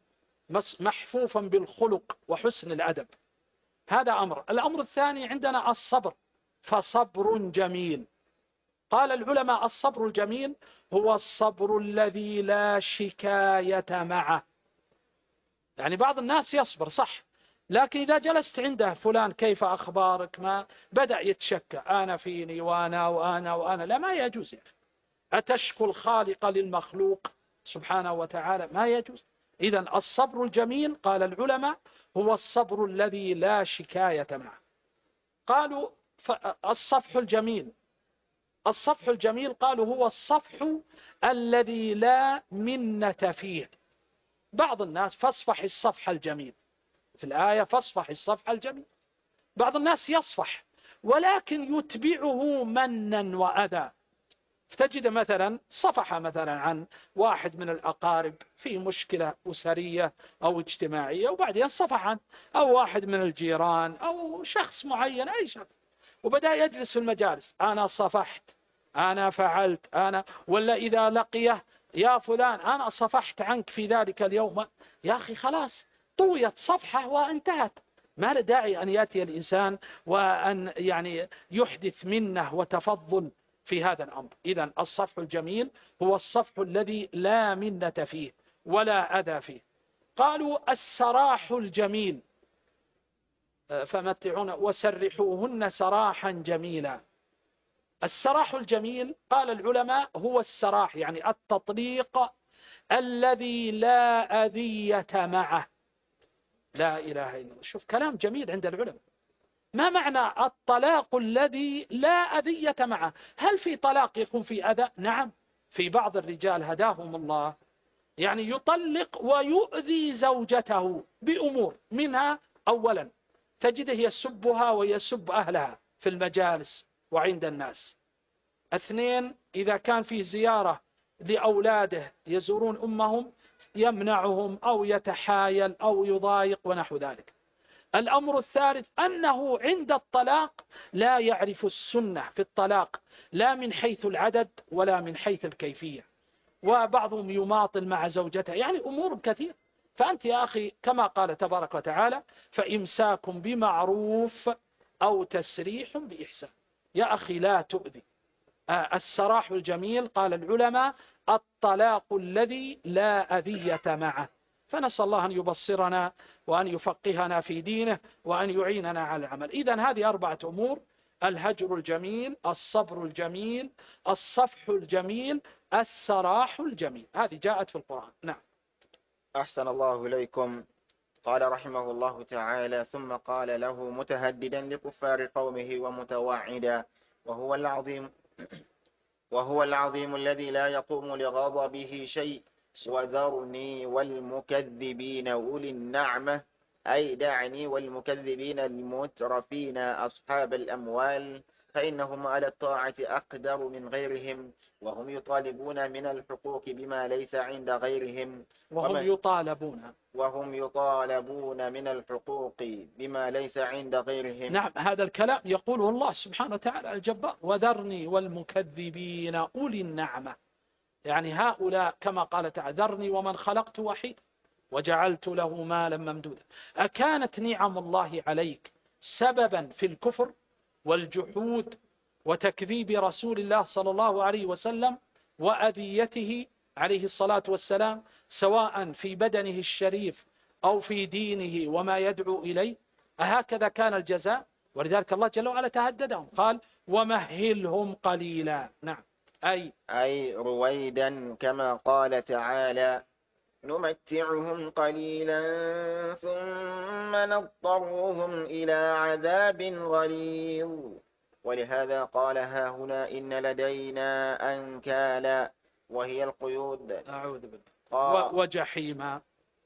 Speaker 1: محفوفا بالخلق وحسن الأدب. هذا أمر. الأمر الثاني عندنا الصبر، فصبر جميل. قال العلماء الصبر الجميل هو الصبر الذي لا شكاية معه. يعني بعض الناس يصبر صح، لكن إذا جلست عنده فلان كيف أخبارك، ما بدأ يتشكى، أنا فيني وأنا وأنا وأنا، لا ما يجوز. أتشكو الخالق للمخلوق سبحانه وتعالى؟ ما يجوز. إذن الصبر الجميل قال العلماء هو الصبر الذي لا شكاية معه. قالوا الصفح الجميل، الصفح الجميل قالوا هو الصفح الذي لا منة فيه. بعض الناس فاصفح الصفح الجميل في الآية، فاصفح الصفح الجميل. بعض الناس يصفح ولكن يتبعه منا وأذى. فتجد مثلا صفح مثلا عن واحد من الأقارب في مشكلة أسرية أو اجتماعية، وبعدين صفح عن أو واحد من الجيران أو شخص معين، أي شخص، وبدأ يجلس في المجالس، أنا صفحت، أنا فعلت، أنا، ولا إذا لقيه يا فلان أنا صفحت عنك في ذلك اليوم. يا أخي خلاص طويت صفحة وانتهت، ما له داعي أن يأتي الإنسان وأن يعني يحدث منه وتفضل في هذا الأمر. إذن الصفح الجميل هو الصفح الذي لا منة فيه ولا أذى فيه. قالوا السراح الجميل، فمتعون وسرحوهن سراحا جميلا. السراح الجميل قال العلماء هو السراح يعني التطليق الذي لا أذية معه. لا إله إلا الله. شوف كلام جميل عند العلماء. ما معنى الطلاق الذي لا أذية معه؟ هل في طلاق يكون في أذى؟ نعم، في بعض الرجال هداهم الله يعني يطلق ويؤذي زوجته بأمور، منها أولا تجده يسبها ويسب أهلها في المجالس وعند الناس. اثنين، إذا كان في زيارة لأولاده يزورون أمهم يمنعهم أو يتحايل أو يضايق ونحو ذلك. الأمر الثالث أنه عند الطلاق لا يعرف السنة في الطلاق، لا من حيث العدد ولا من حيث الكيفية، وبعضهم يماطل مع زوجته، يعني أمور كثير. فأنت يا أخي كما قال تبارك وتعالى فإمساك بمعروف أو تسريح بإحسان. يا أخي لا تؤذي. السراح الجميل قال العلماء الطلاق الذي لا أذية معه. فنسأل الله أن يبصرنا وأن يفقهنا في دينه وأن يعيننا على العمل. إذن هذه أربعة أمور: الهجر الجميل، الصبر الجميل، الصفح الجميل، السراح الجميل. هذه جاءت في القرآن. نعم.
Speaker 2: أحسن الله إليكم. قال رحمه الله تعالى: ثم قال له متهددا لكفار قومه ومتوعدا: وهو العظيم وهو العظيم الذي لا يقوم لغضبه شيء، وذرني والمكذبين أولي النعمة، أي دعني والمكذبين المترفين أصحاب الأموال، فإنهم على الطاعة أقدر من غيرهم، وهم يطالبون من الحقوق بما ليس عند غيرهم
Speaker 1: وهم يطالبون
Speaker 2: وهم يطالبون من الحقوق بما ليس عند غيرهم.
Speaker 1: نعم، هذا الكلام يقوله الله سبحانه وتعالى الجبار: وذرني والمكذبين أولي النعمة. يعني هؤلاء كما قال تعالى: ذرني ومن خلقت وحيد وجعلت له مالا ممدودا. أكانت نعم الله عليك سببا في الكفر والجحود وتكذيب رسول الله صلى الله عليه وسلم وأذيته؟ عليه الصلاة والسلام، سواء في بدنه الشريف أو في دينه وما يدعو إليه؟ أهكذا كان الجزاء؟ ولذلك الله جل وعلا تهددهم، قال ومهلهم قليلا. نعم، أي
Speaker 2: أي رويدا، كما قال تعالى نمتعهم قليلا ثم نضطرهم إلى عذاب غليظ. ولهذا قال ها هنا إن لدينا أنكالا، وهي القيود.
Speaker 1: أعوذ بالله.
Speaker 2: قال
Speaker 1: وجحيما.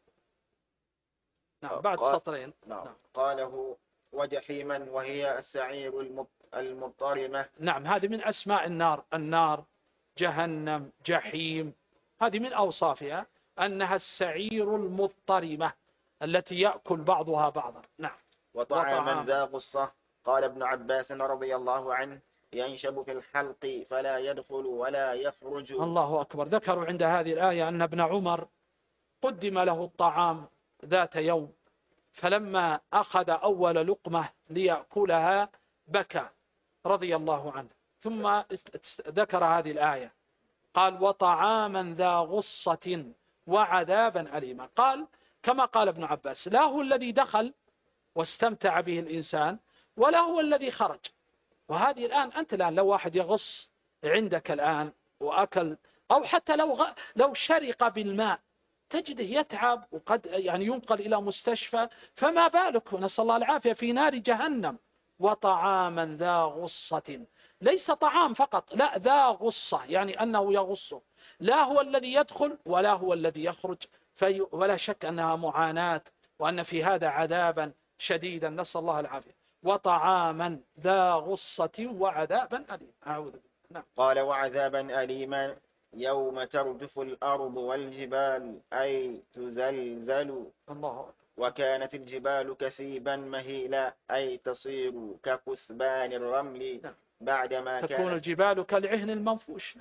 Speaker 1: نعم، بعد
Speaker 2: قال
Speaker 1: سطرين.
Speaker 2: نعم.
Speaker 1: نعم.
Speaker 2: قاله وجحيما وهي السعير المضطرمة.
Speaker 1: نعم، هذه من أسماء النار، النار جهنم جحيم، هذه من أوصافها أنها السعير المضطرمة التي يأكل بعضها بعضا. نعم.
Speaker 2: وطعاما ذا غصة. قال ابن عباس رضي الله عنه ينشب في الحلق فلا يدخل ولا يخرج.
Speaker 1: الله أكبر. ذكروا عند هذه الآية أن ابن عمر قدم له الطعام ذات يوم، فلما أخذ أول لقمة ليأكلها بكى رضي الله عنه، ثم ذكر هذه الآية قال وطعاما ذا غصة وعذابا أليما. قال كما قال ابن عباس لا هو الذي دخل واستمتع به الإنسان ولا هو الذي خرج. وهذه الآن أنت الآن لو واحد يغص عندك الآن وأكل، أو حتى لو غ... لو شرق بالماء تجده يتعب وقد يعني ينقل إلى مستشفى، فما بالك نسأل الله العافية في نار جهنم. وطعاما ذا غصة، ليس طعام فقط، لا ذا غصة، يعني أنه يغصه، لا هو الذي يدخل ولا هو الذي يخرج. في ولا شك أنها معاناة، وأن في هذا عذابا شديدا نسأل الله العافية. وطعاما ذا غصة وعذابا أليما. أعوذ بالله. نعم.
Speaker 2: قال وعذابا أليما يوم ترجف الأرض والجبال أي تزلزل.
Speaker 1: الله أكبر.
Speaker 2: وكانت الجبال كثيبا مهيلا أي تصير ككثبان الرمل.
Speaker 1: نعم.
Speaker 2: بعدما
Speaker 1: تكون
Speaker 2: كانت
Speaker 1: الجبال كالعهن المنفوش.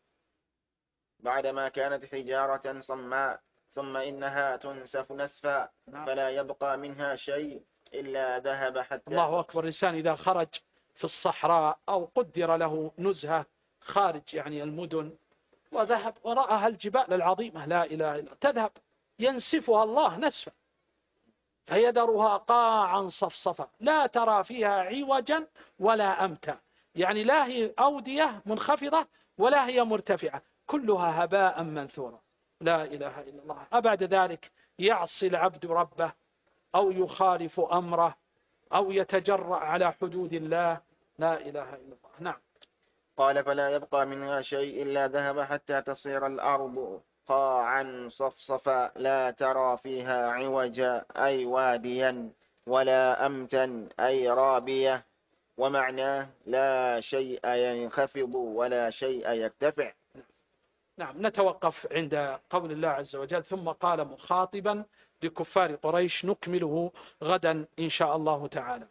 Speaker 2: بعدما كانت حجارة صماء ثم إنها تنسف نسفا.
Speaker 1: نعم.
Speaker 2: فلا يبقى منها شيء إلا ذهب حتى.
Speaker 1: الله أكبر. الإنسان إذا خرج في الصحراء أو قدر له نزهة خارج يعني المدن وذهب ورأها الجبال العظيمة لا إله إلا تذهب ينسفها الله نسفا، فيذرها قاعا صفصفا لا ترى فيها عوجا ولا أمتا، يعني لا هي أودية منخفضة ولا هي مرتفعة، كلها هباء منثورا. لا إله إلا الله. أبعد ذلك يعصي العبد ربه أو يخالف أمره أو يتجرأ على حدود الله. لا إله إلا الله. نعم.
Speaker 2: قال فلا يبقى منها شيء إلا ذهب حتى تصير الأرض قاعا صفصفا لا ترى فيها عوجا أي واديا ولا أمتا أي رابية. ومعناه لا شيء ينخفض ولا شيء يرتفع.
Speaker 1: نعم. نتوقف عند قول الله عز وجل ثم قال مخاطبا لكفار قريش، نكمله غدا إن شاء الله تعالى.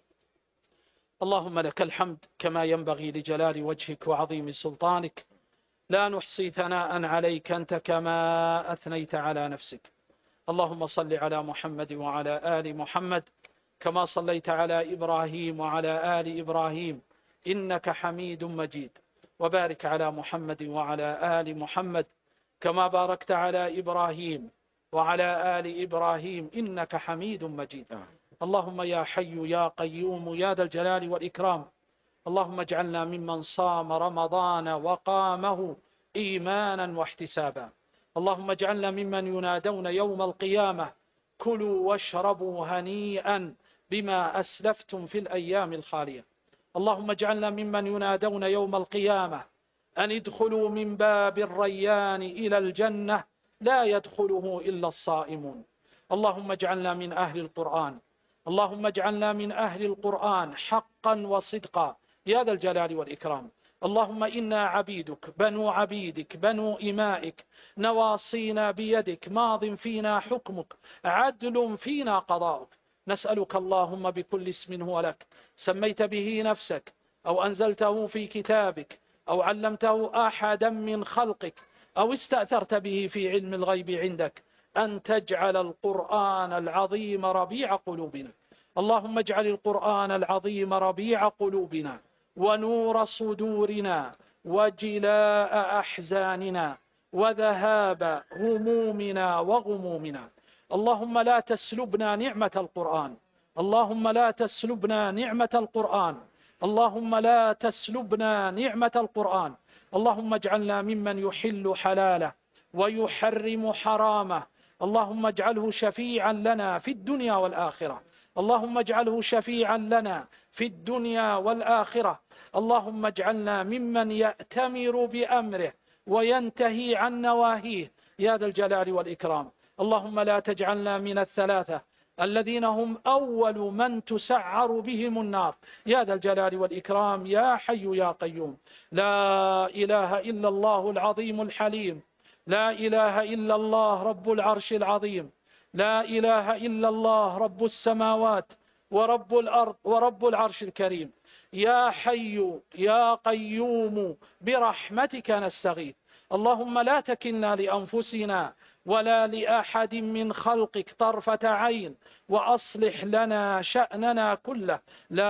Speaker 1: اللهم لك الحمد كما ينبغي لجلال وجهك وعظيم سلطانك، لا نحصي ثناء عليك أنت كما أثنيت على نفسك. اللهم صل على محمد وعلى آل محمد كما صليت على إبراهيم وعلى آل إبراهيم إنك حميد مجيد، وبارك على محمد وعلى آل محمد كما باركت على إبراهيم وعلى آل إبراهيم إنك حميد مجيد. اللهم يا حي يا قيوم يا ذا الجلال والإكرام، اللهم اجعلنا ممن صام رمضان وقامه إيمانا واحتسابا. اللهم اجعلنا ممن ينادون يوم القيامة كلوا واشربوا هنيئا بما أسلفتم في الأيام الخالية. اللهم اجعلنا ممن ينادون يوم القيامة أن ادخلوا من باب الريان إلى الجنة لا يدخله إلا الصائمون. اللهم اجعلنا من أهل القرآن، اللهم اجعلنا من أهل القرآن حقا وصدقا يا ذا الجلال والإكرام. اللهم إنا عبيدك بنو عبيدك بنو إمائك نواصينا بيدك ماض فينا حكمك عدل فينا قضاؤك. نسألك اللهم بكل اسم هو لك سميت به نفسك أو أنزلته في كتابك أو علمته أحدا من خلقك أو استأثرت به في علم الغيب عندك أن تجعل القرآن العظيم ربيع قلوبنا. اللهم اجعل القرآن العظيم ربيع قلوبنا ونور صدورنا وجلاء أحزاننا وذهاب همومنا وغمومنا. اللهم لا تسلبنا نعمة القرآن، اللهم لا تسلبنا نعمة القرآن، اللهم لا تسلبنا نعمة القرآن. اللهم اجعلنا ممن يحل حلاله ويحرم حرامه. اللهم اجعله شفيعا لنا في الدنيا والآخرة، اللهم اجعله شفيعا لنا في الدنيا والآخرة. اللهم اجعلنا ممن يأتمر بأمره وينتهي عن نواهيه يا ذا الجلال والإكرام. اللهم لا تجعلنا من الثلاثة الذين هم أول من تسعر بهم النار يا ذا الجلال والإكرام يا حي يا قيوم. لا إله إلا الله العظيم الحليم، لا إله إلا الله رب العرش العظيم، لا إله إلا الله رب السماوات ورب الأرض ورب العرش الكريم. يا حي يا قيوم برحمتك نستغيث. اللهم لا تكلنا لأنفسنا ولا لأحد من خلقك طرفة عين، وأصلح لنا شأننا كله.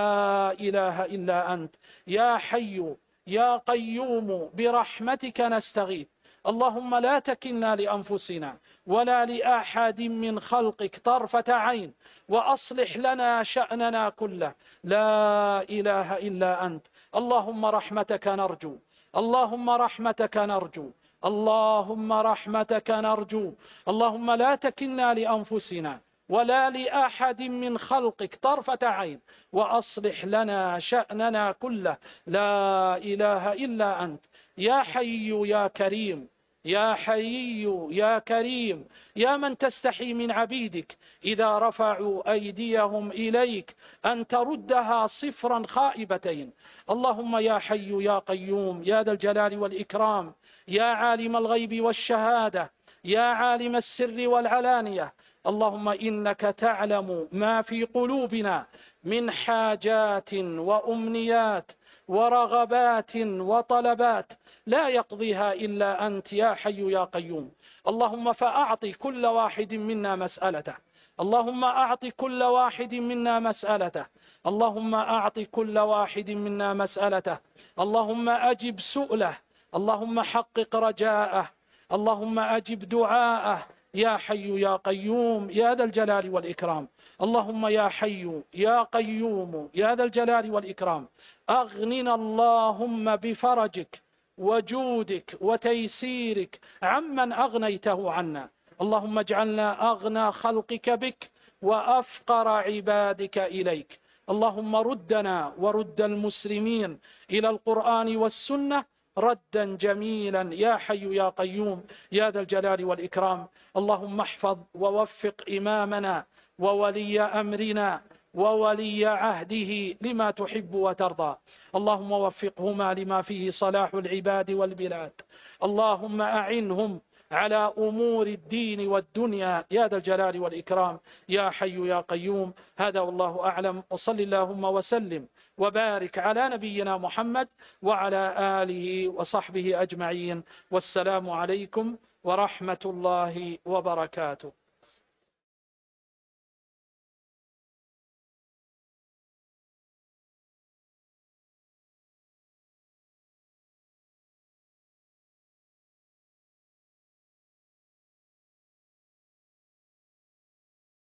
Speaker 1: لا إله إلا أنت يا حي يا قيوم برحمتك نستغيث. اللهم لا تكلنا لأنفسنا ولا لأحد من خلقك طرفة عين، وأصلح لنا شأننا كله. لا إله إلا أنت. اللهم رحمتك نرجو، اللهم رحمتك نرجو، اللهم رحمتك نرجو. اللهم لا تكلنا لأنفسنا ولا لأحد من خلقك طرفة عين، وأصلح لنا شأننا كله. لا إله إلا أنت يا حي يا كريم، يا حي يا كريم، يا من تستحي من عبيدك إذا رفعوا أيديهم إليك أن تردها صفرا خائبتين. اللهم يا حي يا قيوم يا ذا الجلال والإكرام، يا عالم الغيب والشهادة، يا عالم السر والعلانية. اللهم إنك تعلم ما في قلوبنا من حاجات وأمنيات ورغبات وطلبات لا يقضيها إلا أنت يا حي يا قيوم. اللهم فأعطي كل واحد منا مسألته، اللهم أعطي كل واحد منا مسألته، اللهم أعطي كل واحد منا مسألته. اللهم أجب سؤله، اللهم حقق رجاءه، اللهم أجب دعاءه يا حي يا قيوم يا ذا الجلال والإكرام. اللهم يا حي يا قيوم يا ذا الجلال والإكرام أغننا اللهم بفرجك وجودك وتيسيرك عمن أغنيته عنا. اللهم اجعلنا أغنى خلقك بك وأفقر عبادك إليك. اللهم ردنا ورد المسلمين إلى القرآن والسنة ردا جميلا يا حي يا قيوم يا ذا الجلال والإكرام. اللهم احفظ ووفق إمامنا وولي أمرنا وولي عهده لما تحب وترضى. اللهم وفقهما لما فيه صلاح العباد والبلاد. اللهم أعنهم على أمور الدين والدنيا يا ذا الجلال والإكرام يا حي يا قيوم. هذا والله أعلم، وصل اللهم وسلم وبارك على نبينا محمد وعلى آله وصحبه أجمعين، والسلام عليكم ورحمة الله وبركاته.